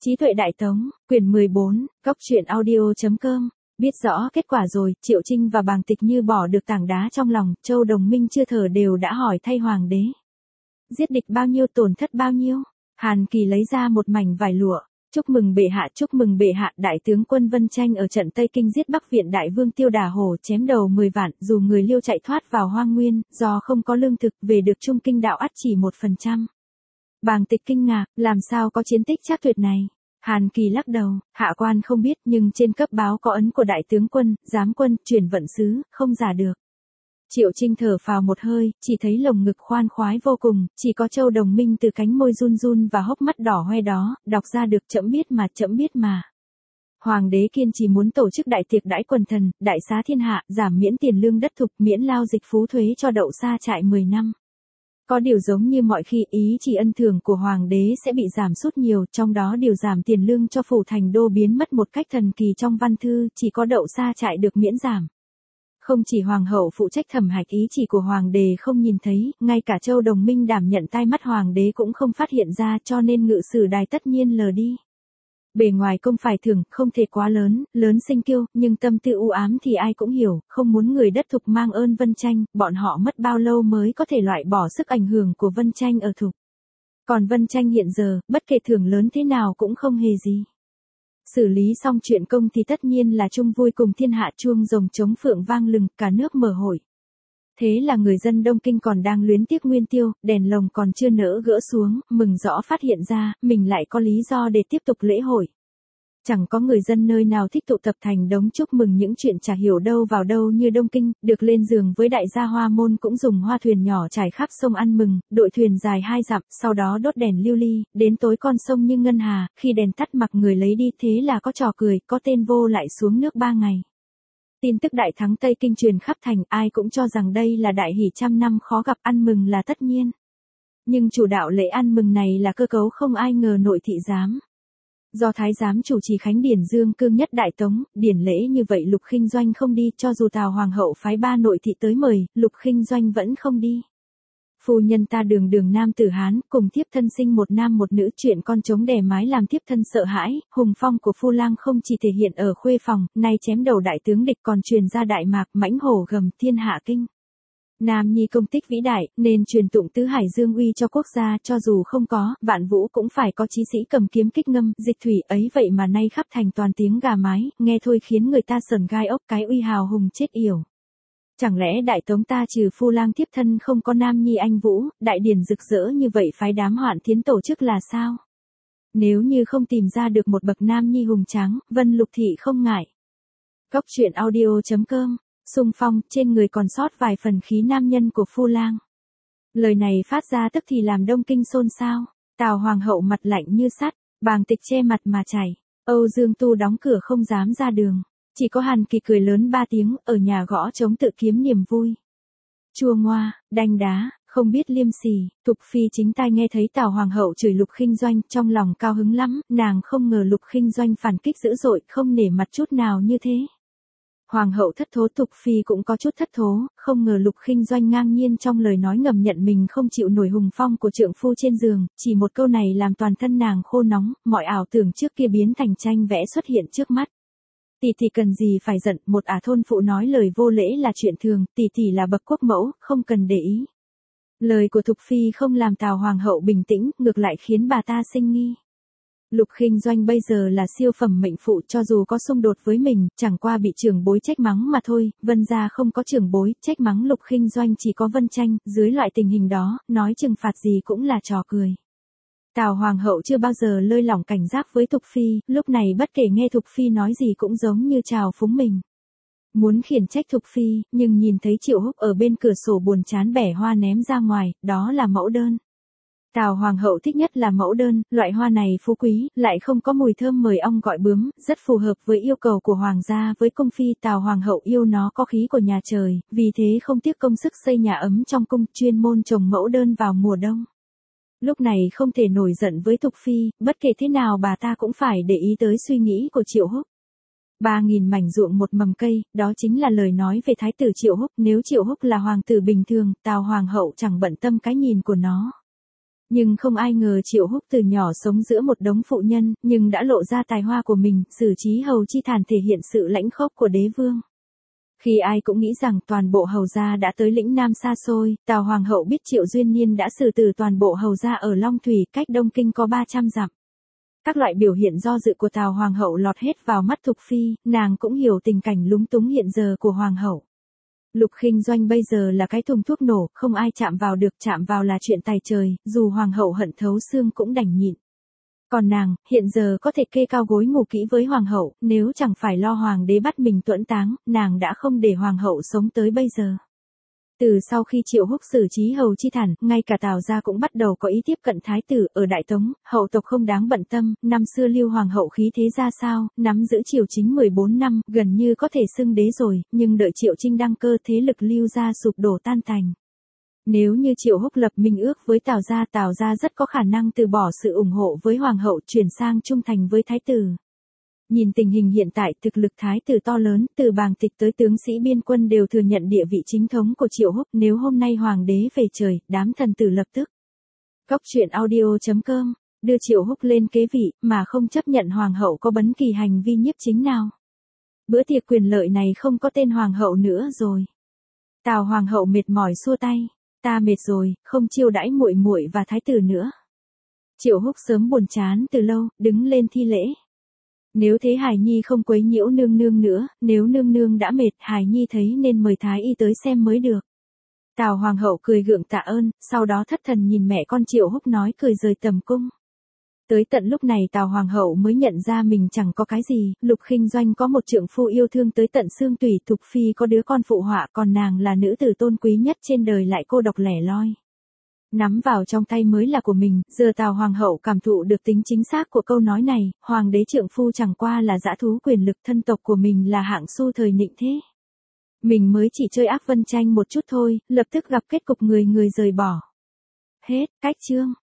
Trí tuệ Đại Tống, quyển 14, Cóc truyện audio.com. Biết rõ kết quả rồi, Triệu Trinh và Bàng Tịch như bỏ được tảng đá trong lòng, Châu Đồng Minh chưa thở đều đã hỏi thay hoàng đế. Giết địch bao nhiêu tổn thất bao nhiêu? Hàn Kỳ lấy ra một mảnh vải lụa. Chúc mừng bệ hạ, đại tướng quân Vân Tranh ở trận Tây Kinh giết Bắc Viện đại vương Tiêu Đả Hổ chém đầu 10 vạn, dù người Liêu chạy thoát vào hoang nguyên, do không có lương thực, về được Trung Kinh đạo ắt chỉ 1%. Bàng Tịch kinh ngạc, làm sao có chiến tích trác tuyệt này? Hàn Kỳ lắc đầu, hạ quan không biết, nhưng trên cấp báo có ấn của đại tướng quân, giám quân, truyền vận sứ, không giả được. Triệu Trinh thở phào một hơi, chỉ thấy lồng ngực khoan khoái vô cùng, chỉ có Châu Đồng Minh từ cánh môi run run và hốc mắt đỏ hoe đó, đọc ra được chậm biết mà. Hoàng đế kiên trì muốn tổ chức đại tiệc đãi quần thần, đại xá thiên hạ, giảm miễn tiền lương đất thục, miễn lao dịch phú thuế cho đậu sa trại 10 năm. Có điều giống như mọi khi, ý chỉ ân thưởng của hoàng đế sẽ bị giảm sút nhiều, trong đó điều giảm tiền lương cho phủ thành đô biến mất một cách thần kỳ trong văn thư, chỉ có đậu sa trại được miễn giảm. Không chỉ hoàng hậu phụ trách thẩm hạch ý chỉ của hoàng đế không nhìn thấy, ngay cả Châu Đồng Minh đảm nhận tai mắt hoàng đế cũng không phát hiện ra, cho nên ngự sử đài tất nhiên lờ đi. Bề ngoài công phải thưởng, không thể quá lớn sinh kiêu, nhưng tâm tư u ám thì ai cũng hiểu, không muốn người đất thục mang ơn Vân Tranh, bọn họ mất bao lâu mới có thể loại bỏ sức ảnh hưởng của Vân Tranh ở thục. Còn Vân Tranh hiện giờ, bất kể thưởng lớn thế nào cũng không hề gì. Xử lý xong chuyện công thì tất nhiên là chung vui cùng thiên hạ, chuông rồng trống phượng vang lừng, cả nước mở hội. Thế là người dân Đông Kinh còn đang luyến tiếc nguyên tiêu, đèn lồng còn chưa nỡ gỡ xuống, mừng rõ phát hiện ra, mình lại có lý do để tiếp tục lễ hội. Chẳng có người dân nơi nào thích tụ tập thành đống chúc mừng những chuyện chả hiểu đâu vào đâu như Đông Kinh, được lên giường với đại gia Hoa Môn cũng dùng hoa thuyền nhỏ trải khắp sông ăn mừng, đội thuyền dài 2 dặm, sau đó đốt đèn lưu ly, đến tối con sông như ngân hà, khi đèn tắt mặc người lấy đi, thế là có trò cười, có tên vô lại xuống nước 3 ngày. Tin tức đại thắng Tây Kinh truyền khắp thành, ai cũng cho rằng đây là đại hỷ trăm năm khó gặp, ăn mừng là tất nhiên. Nhưng chủ đạo lễ ăn mừng này là cơ cấu không ai ngờ nội thị giám. Do thái giám chủ trì khánh điển dương cương nhất Đại Tống, điển lễ như vậy Lục Khinh Doanh không đi, cho dù Tào hoàng hậu phái 3 nội thị tới mời, Lục Khinh Doanh vẫn không đi. Phu nhân ta đường nam tử Hán, cùng thiếp thân sinh một nam một nữ, chuyện con trống đè mái làm thiếp thân sợ hãi, hùng phong của phu lang không chỉ thể hiện ở khuê phòng, nay chém đầu đại tướng địch còn truyền ra Đại Mạc, mãnh hổ gầm thiên hạ kinh. Nam nhi công tích vĩ đại, nên truyền tụng tứ hải dương uy cho quốc gia, cho dù không có, Vạn Vũ cũng phải có chí sĩ cầm kiếm kích ngâm, dịch thủy ấy, vậy mà nay khắp thành toàn tiếng gà mái, nghe thôi khiến người ta sờn gai ốc, cái uy hào hùng chết yểu. Chẳng lẽ Đại Tống ta trừ phu lang thiếp thân không có nam nhi anh vũ, đại điển rực rỡ như vậy phái đám Hoạn Thiến tổ chức là sao? Nếu như không tìm ra được một bậc nam nhi hùng tráng, Vân Lục thị không ngại. Cóc truyện audio.com. Xung phong, trên người còn sót vài phần khí nam nhân của phu lang. Lời này phát ra tức thì làm Đông Kinh xôn xao. Tào hoàng hậu mặt lạnh như sắt, Bàng Tịch che mặt mà chảy. Âu Dương Tu đóng cửa không dám ra đường. Chỉ có Hàn Kỳ cười lớn 3 tiếng, ở nhà gõ trống tự kiếm niềm vui. Chua ngoa, đanh đá, không biết liêm sỉ. Thục phi chính tai nghe thấy Tào hoàng hậu chửi Lục Khinh Doanh, trong lòng cao hứng lắm, nàng không ngờ Lục Khinh Doanh phản kích dữ dội, không nể mặt chút nào như thế. Hoàng hậu thất thố, Thục phi cũng có chút thất thố, không ngờ Lục Khinh Doanh ngang nhiên trong lời nói ngầm nhận mình không chịu nổi hùng phong của trượng phu trên giường, chỉ một câu này làm toàn thân nàng khô nóng, mọi ảo tưởng trước kia biến thành tranh vẽ xuất hiện trước mắt. Tỷ tỷ cần gì phải giận, một thôn phụ nói lời vô lễ là chuyện thường, tỷ tỷ là bậc quốc mẫu, không cần để ý. Lời của Thục phi không làm Tào hoàng hậu bình tĩnh, ngược lại khiến bà ta sinh nghi. Lục Khinh Doanh bây giờ là siêu phẩm mệnh phụ, cho dù có xung đột với mình, chẳng qua bị trưởng bối trách mắng mà thôi, Vân gia không có trưởng bối, trách mắng Lục Khinh Doanh chỉ có Vân Tranh, dưới loại tình hình đó, nói trừng phạt gì cũng là trò cười. Tào hoàng hậu chưa bao giờ lơi lỏng cảnh giác với Thục phi, lúc này bất kể nghe Thục phi nói gì cũng giống như trào phúng mình. Muốn khiển trách Thục phi, nhưng nhìn thấy Triệu Húc ở bên cửa sổ buồn chán bẻ hoa ném ra ngoài, đó là mẫu đơn. Tào hoàng hậu thích nhất là mẫu đơn, loại hoa này phú quý, lại không có mùi thơm mời ong gọi bướm, rất phù hợp với yêu cầu của hoàng gia. Với cung phi, Tào hoàng hậu yêu nó có khí của nhà trời, vì thế không tiếc công sức xây nhà ấm trong cung, chuyên môn trồng mẫu đơn vào mùa đông. Lúc này không thể nổi giận với Thục phi, bất kể thế nào bà ta cũng phải để ý tới suy nghĩ của Triệu Húc. 3.000 mảnh ruộng một mầm cây, đó chính là lời nói về thái tử Triệu Húc. Nếu Triệu Húc là hoàng tử bình thường, Tào hoàng hậu chẳng bận tâm cái nhìn của nó. Nhưng không ai ngờ Triệu Húc từ nhỏ sống giữa một đống phụ nhân, nhưng đã lộ ra tài hoa của mình, xử trí Hầu Chi Thản thể hiện sự lãnh khốc của đế vương. Khi ai cũng nghĩ rằng toàn bộ hầu gia đã tới lĩnh Nam xa xôi, Tào Hoàng hậu biết Triệu Duyên Niên đã xử tử toàn bộ hầu gia ở Long Thủy, cách Đông Kinh có 300 dặm. Các loại biểu hiện do dự của Tào Hoàng hậu lọt hết vào mắt Thục Phi, nàng cũng hiểu tình cảnh lúng túng hiện giờ của Hoàng hậu. Lục Khinh Doanh bây giờ là cái thùng thuốc nổ, không ai chạm vào được, chạm vào là chuyện tày trời, dù Hoàng hậu hận thấu xương cũng đành nhịn. Còn nàng, hiện giờ có thể kê cao gối ngủ kỹ với Hoàng hậu, nếu chẳng phải lo Hoàng đế bắt mình tuẫn táng, nàng đã không để Hoàng hậu sống tới bây giờ. Từ sau khi Triệu Húc xử trí Hầu Chi Thản, ngay cả Tào gia cũng bắt đầu có ý tiếp cận thái tử, ở Đại Tống, hậu tộc không đáng bận tâm, năm xưa Lưu Hoàng hậu khí thế ra sao, nắm giữ triều chính 14 năm, gần như có thể xưng đế rồi, nhưng đợi Triệu Trinh đăng cơ thế lực Lưu gia sụp đổ tan tành. Nếu như Triệu Húc lập minh ước với Tào gia rất có khả năng từ bỏ sự ủng hộ với Hoàng hậu, chuyển sang trung thành với thái tử. Nhìn tình hình hiện tại, thực lực thái tử to lớn, từ bàng tịch tới tướng sĩ biên quân đều thừa nhận địa vị chính thống của Triệu Húc, nếu hôm nay hoàng đế về trời, đám thần tử lập tức. Cóc truyện audio.com, đưa Triệu Húc lên kế vị, mà không chấp nhận hoàng hậu có bất kỳ hành vi nhiếp chính nào. Bữa tiệc quyền lợi này không có tên hoàng hậu nữa rồi. Tào hoàng hậu mệt mỏi xua tay, ta mệt rồi, không chiêu đãi muội muội và thái tử nữa. Triệu Húc sớm buồn chán từ lâu, đứng lên thi lễ. Nếu thế Hải Nhi không quấy nhiễu nương nương nữa, nếu nương nương đã mệt, Hải Nhi thấy nên mời thái y tới xem mới được. Tào hoàng hậu cười gượng tạ ơn, sau đó thất thần nhìn mẹ con Triệu Húc nói cười rời tầm cung. Tới tận lúc này Tào hoàng hậu mới nhận ra mình chẳng có cái gì, Lục Khinh Doanh có một trượng phu yêu thương tới tận xương tủy, Thục Phi có đứa con phụ họa, còn nàng là nữ tử tôn quý nhất trên đời lại cô độc lẻ loi. Nắm vào trong tay mới là của mình, giờ Tào hoàng hậu cảm thụ được tính chính xác của câu nói này, hoàng đế trượng phu chẳng qua là dã thú quyền lực, thân tộc của mình là hạng su thời nịnh thế. Mình mới chỉ chơi ác vân tranh một chút thôi, lập tức gặp kết cục người người rời bỏ. Hết, cách chương.